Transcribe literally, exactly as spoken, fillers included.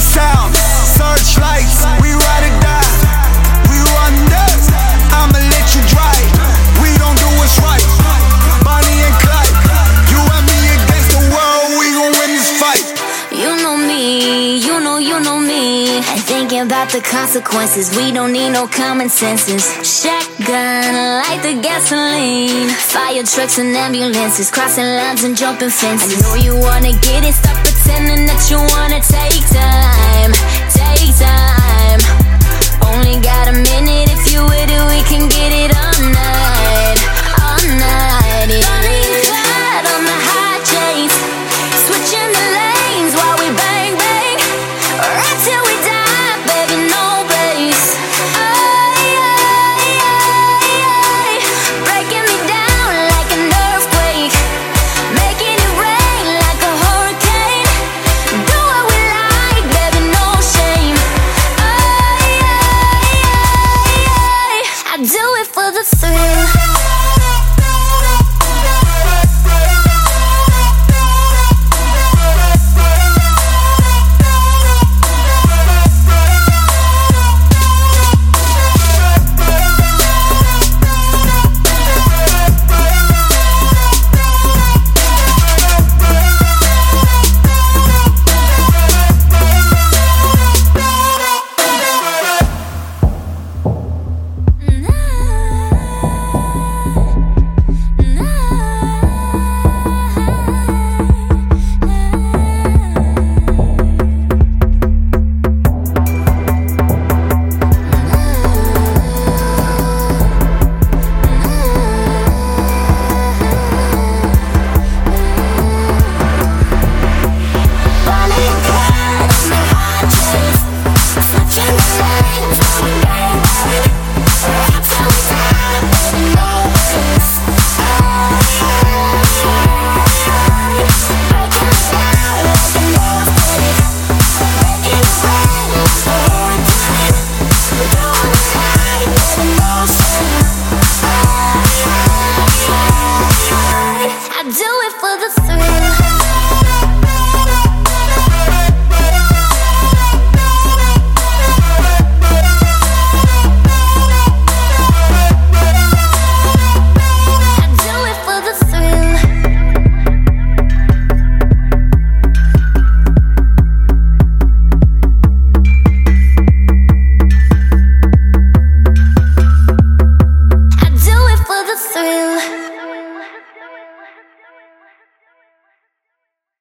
sound, searchlights, we ride or die. We run this, I'ma let you drive. We don't do what's right, Bonnie and Clyde. You and me against the world, we gon' win this fight. You know me, you know, you know me. And thinking about the consequences, we don't need no common senses. Shotgun, light the gasoline. Fire trucks and ambulances, crossing lines and jumping fences. I know you wanna get it, stop pretending that you wanna take time. Take time. Only got a minute, if you with it, we can get it all night. All night, yeah. Bonnie and Clyde on the high chase, switching the lanes while we bang bang, right till we die, baby, no place. Ay, ay, ay, ay. Breaking me down like an earthquake, making it rain like a hurricane. Do what we like, baby, no shame. Ay, ay, ay, ay. I do it for the thrill. I do it for the thrill.